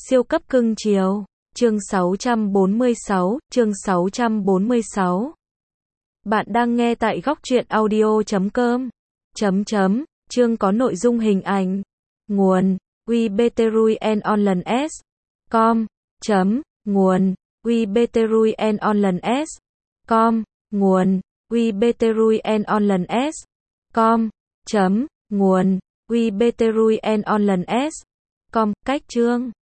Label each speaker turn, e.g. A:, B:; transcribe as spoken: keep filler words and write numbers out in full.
A: Siêu cấp cưng chiều. Chương sáu trăm bốn mươi sáu, chương sáu trăm bốn mươi sáu. Bạn đang nghe tại góc truyện audio chấm com. Chấm chấm, chương có nội dung hình ảnh. Nguồn: webteruyenonline s com. Chấm, nguồn: webteruyenonline s com. Nguồn: webteruyenonline s com. Chấm, nguồn: webteruyenonline s com. Cách chương.